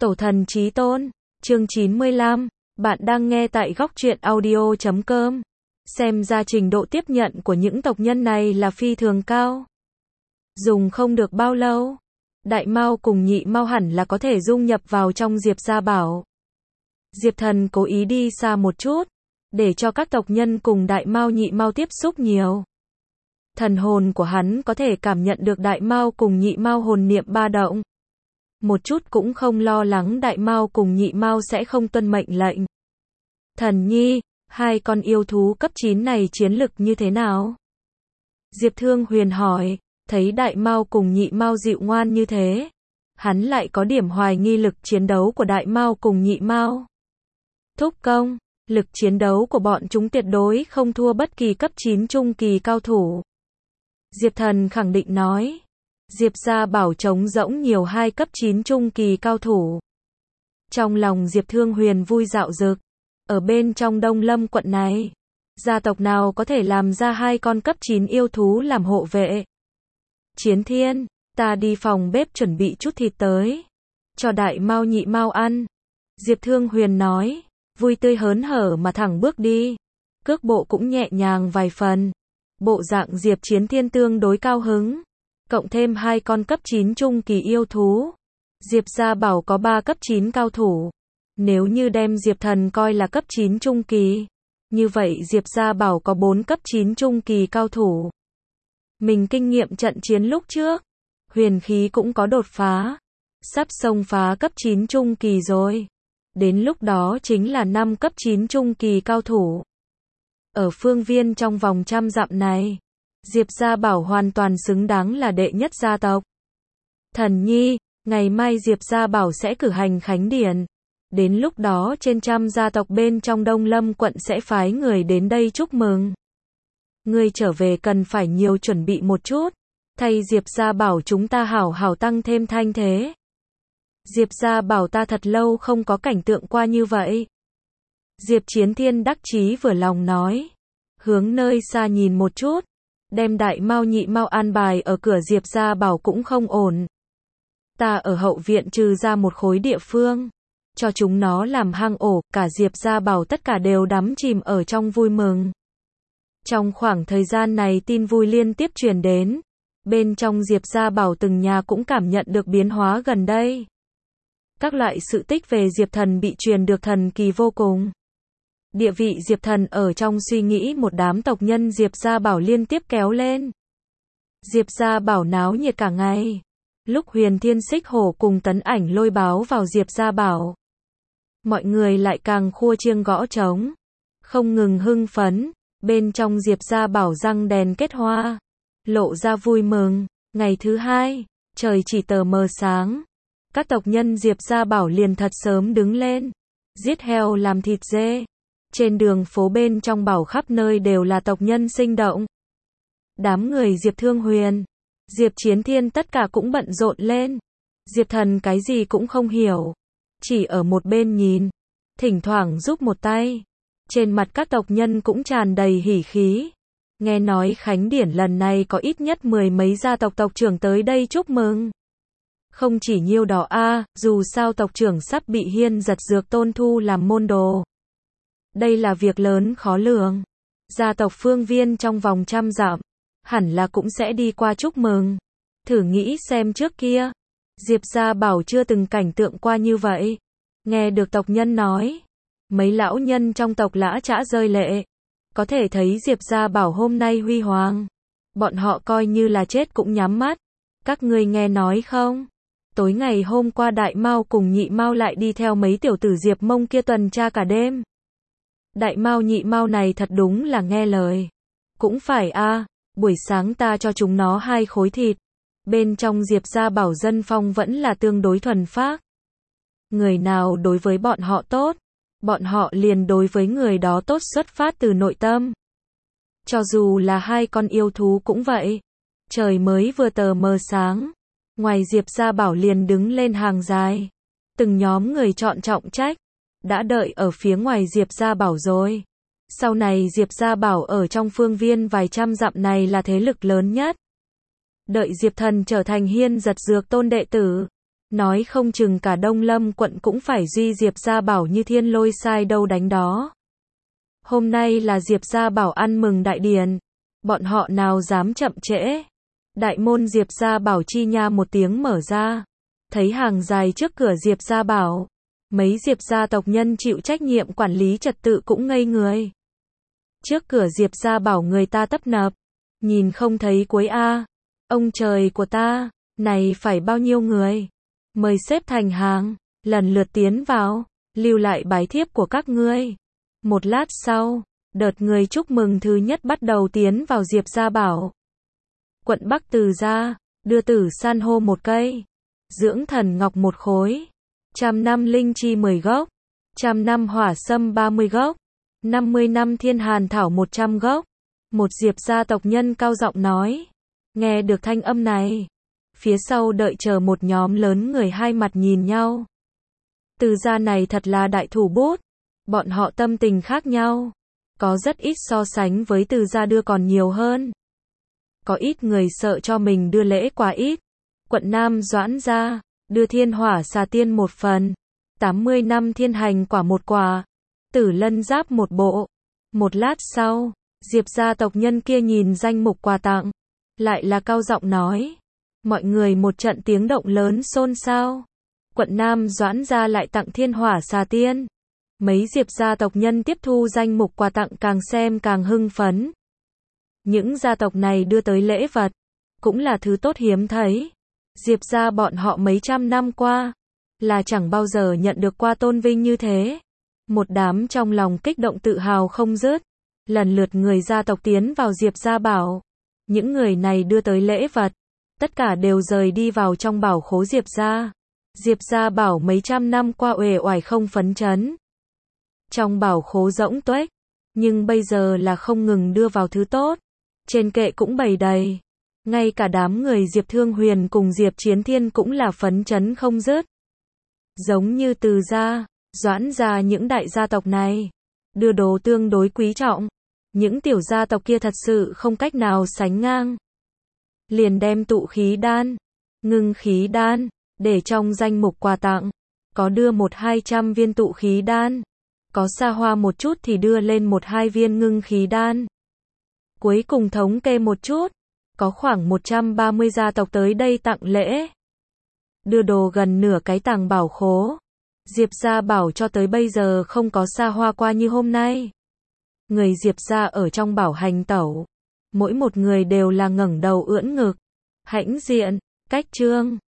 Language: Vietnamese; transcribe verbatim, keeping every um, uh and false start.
Tổ thần chí tôn, chương chín mươi lăm, bạn đang nghe tại góc truyện audio chấm com. Xem ra trình độ tiếp nhận của những tộc nhân này là phi thường cao. Dùng không được bao lâu, Đại Mao cùng Nhị Mao hẳn là có thể dung nhập vào trong Diệp Gia Bảo. Diệp Thần cố ý đi xa một chút, để cho các tộc nhân cùng Đại Mao Nhị Mao tiếp xúc nhiều. Thần hồn của hắn có thể cảm nhận được Đại Mao cùng Nhị Mao hồn niệm ba động. Một chút cũng không lo lắng Đại Mao cùng Nhị Mao sẽ không tuân mệnh lệnh. Thần nhi, hai con yêu thú cấp chín này chiến lực như thế nào? Diệp Thương Huyền hỏi, thấy Đại Mao cùng Nhị Mao dịu ngoan như thế, hắn lại có điểm hoài nghi lực chiến đấu của Đại Mao cùng Nhị Mao. Thúc công, lực chiến đấu của bọn chúng tuyệt đối không thua bất kỳ cấp chín trung kỳ cao thủ. Diệp Thần khẳng định nói. Diệp Gia Bảo trống rỗng nhiều hai cấp chín trung kỳ cao thủ. Trong lòng Diệp Thương Huyền vui dạo dực. Ở bên trong Đông Lâm quận này, gia tộc nào có thể làm ra hai con cấp chín yêu thú làm hộ vệ? Chiến Thiên, ta đi phòng bếp chuẩn bị chút thịt tới, cho Đại Mao Nhị Mao ăn. Diệp Thương Huyền nói, vui tươi hớn hở mà thẳng bước đi. Cước bộ cũng nhẹ nhàng vài phần. Bộ dạng Diệp Chiến Thiên tương đối cao hứng. Cộng thêm hai con cấp chín trung kỳ yêu thú. Diệp Gia Bảo có ba cấp chín cao thủ. Nếu như đem Diệp Thần coi là cấp chín trung kỳ, như vậy Diệp Gia Bảo có bốn cấp chín trung kỳ cao thủ. Mình kinh nghiệm trận chiến lúc trước, huyền khí cũng có đột phá, sắp xông phá cấp chín trung kỳ rồi. Đến lúc đó chính là năm cấp chín trung kỳ cao thủ. Ở phương viên trong vòng trăm dặm này, Diệp Gia Bảo hoàn toàn xứng đáng là đệ nhất gia tộc. Thần nhi, ngày mai Diệp Gia Bảo sẽ cử hành khánh điển. Đến lúc đó trên trăm gia tộc bên trong Đông Lâm quận sẽ phái người đến đây chúc mừng. Ngươi trở về cần phải nhiều chuẩn bị một chút, thay Diệp Gia Bảo chúng ta hảo hảo tăng thêm thanh thế. Diệp Gia Bảo ta thật lâu không có cảnh tượng qua như vậy. Diệp Chiến Thiên đắc chí vừa lòng nói, hướng nơi xa nhìn một chút. Đem Đại Mao Nhị Mao an bài ở cửa Diệp Gia Bảo cũng không ổn. Ta ở hậu viện trừ ra một khối địa phương, cho chúng nó làm hang ổ, cả Diệp Gia Bảo tất cả đều đắm chìm ở trong vui mừng. Trong khoảng thời gian này tin vui liên tiếp truyền đến, bên trong Diệp Gia Bảo từng nhà cũng cảm nhận được biến hóa gần đây. Các loại sự tích về Diệp Thần bị truyền được thần kỳ vô cùng. Địa vị Diệp Thần ở trong suy nghĩ một đám tộc nhân Diệp Gia Bảo liên tiếp kéo lên. Diệp Gia Bảo náo nhiệt cả ngày. Lúc Huyền Thiên Xích Hổ cùng Tấn Ảnh Lôi báo vào Diệp Gia Bảo, mọi người lại càng khua chiêng gõ trống, không ngừng hưng phấn. Bên trong Diệp Gia Bảo răng đèn kết hoa, lộ ra vui mừng. Ngày thứ hai, trời chỉ tờ mờ sáng, các tộc nhân Diệp Gia Bảo liền thật sớm đứng lên, giết heo làm thịt dê. Trên đường phố bên trong bảo khắp nơi đều là tộc nhân sinh động. Đám người Diệp Thương Huyền, Diệp Chiến Thiên tất cả cũng bận rộn lên. Diệp Thần cái gì cũng không hiểu, chỉ ở một bên nhìn, thỉnh thoảng giúp một tay. Trên mặt các tộc nhân cũng tràn đầy hỉ khí. Nghe nói khánh điển lần này có ít nhất mười mấy gia tộc tộc trưởng tới đây chúc mừng. Không chỉ nhiêu đó a, dù sao tộc trưởng sắp bị Hiên Giật Dược Tôn thu làm môn đồ. Đây là việc lớn khó lường. Gia tộc phương viên trong vòng trăm dặm, hẳn là cũng sẽ đi qua chúc mừng. Thử nghĩ xem trước kia, Diệp Gia Bảo chưa từng cảnh tượng qua như vậy. Nghe được tộc nhân nói, mấy lão nhân trong tộc lã chã rơi lệ. Có thể thấy Diệp Gia Bảo hôm nay huy hoàng. Bọn họ coi như là chết cũng nhắm mắt. Các ngươi nghe nói không? Tối ngày hôm qua Đại Mao cùng Nhị Mao lại đi theo mấy tiểu tử Diệp Mông kia tuần tra cả đêm. Đại Mao Nhị Mao này thật đúng là nghe lời. Cũng phải a, buổi sáng ta cho chúng nó hai khối thịt. Bên trong Diệp Gia Bảo dân phong vẫn là tương đối thuần phác. Người nào đối với bọn họ tốt, bọn họ liền đối với người đó tốt xuất phát từ nội tâm. Cho dù là hai con yêu thú cũng vậy. Trời mới vừa tờ mờ sáng, ngoài Diệp Gia Bảo liền đứng lên hàng dài. Từng nhóm người chọn trọng trách, đã đợi ở phía ngoài Diệp Gia Bảo rồi. Sau này Diệp Gia Bảo ở trong phương viên vài trăm dặm này là thế lực lớn nhất. Đợi Diệp Thần trở thành Hiên Giật Dược Tôn đệ tử, Nói không chừng cả Đông Lâm quận cũng phải duy Diệp Gia Bảo như thiên lôi sai đâu đánh đó. Hôm nay là Diệp Gia Bảo ăn mừng đại điển, bọn họ nào dám chậm trễ. Đại môn Diệp Gia Bảo chi nha một tiếng mở ra, thấy hàng dài trước cửa Diệp Gia Bảo, mấy Diệp gia tộc nhân chịu trách nhiệm quản lý trật tự cũng ngây người. Trước cửa Diệp Gia Bảo người ta tấp nập, nhìn không thấy cuối a. Ông trời của ta, này phải bao nhiêu người? Mời xếp thành hàng, lần lượt tiến vào, lưu lại bái thiếp của các ngươi. Một lát sau, đợt người chúc mừng thứ nhất bắt đầu tiến vào Diệp Gia Bảo. Quận Bắc Từ gia, đưa tử san hô một cây, dưỡng thần ngọc một khối, trăm năm linh chi mười gốc, trăm năm hỏa sâm ba mươi gốc, năm mươi năm thiên hàn thảo một trăm gốc. Một Diệp gia tộc nhân cao giọng nói. Nghe được thanh âm này, phía sau đợi chờ một nhóm lớn người hai mặt nhìn nhau. Từ gia này thật là đại thủ bút, bọn họ tâm tình khác nhau. Có rất ít so sánh với từ gia đưa còn nhiều hơn. Có ít người sợ cho mình đưa lễ quá ít. Quận Nam Doãn gia, đưa thiên hỏa xà tiên một phần, tám mươi năm thiên hành quả một quả, tử lân giáp một bộ. Một lát sau, Diệp gia tộc nhân kia nhìn danh mục quà tặng, lại là cao giọng nói. Mọi người một trận tiếng động lớn xôn xao. Quận Nam Doãn gia lại tặng thiên hỏa xà tiên. Mấy Diệp gia tộc nhân tiếp thu danh mục quà tặng càng xem càng hưng phấn. Những gia tộc này đưa tới lễ vật, cũng là thứ tốt hiếm thấy. Diệp gia bọn họ mấy trăm năm qua, là chẳng bao giờ nhận được qua tôn vinh như thế. Một đám trong lòng kích động tự hào không dứt. Lần lượt người gia tộc tiến vào Diệp Gia Bảo. Những người này đưa tới lễ vật, tất cả đều rời đi vào trong bảo khố Diệp Gia. Diệp Gia Bảo mấy trăm năm qua uể oải không phấn chấn. Trong bảo khố rỗng tuếch, nhưng bây giờ là không ngừng đưa vào thứ tốt. Trên kệ cũng bày đầy. Ngay cả đám người Diệp Thương Huyền cùng Diệp Chiến Thiên cũng là phấn chấn không dứt. Giống như Từ gia, Doãn gia những đại gia tộc này, đưa đồ tương đối quý trọng. Những tiểu gia tộc kia thật sự không cách nào sánh ngang. Liền đem tụ khí đan, ngưng khí đan, để trong danh mục quà tặng. Có đưa một hai trăm viên tụ khí đan. Có xa hoa một chút thì đưa lên một hai viên ngưng khí đan. Cuối cùng thống kê một chút, có khoảng một trăm ba mươi gia tộc tới đây tặng lễ. Đưa đồ gần nửa cái tàng bảo khố. Diệp Gia Bảo cho tới bây giờ không có xa hoa qua như hôm nay. Người Diệp gia ở trong bảo hành tẩu, mỗi một người đều là ngẩng đầu ưỡn ngực, hãnh diện, cách trương.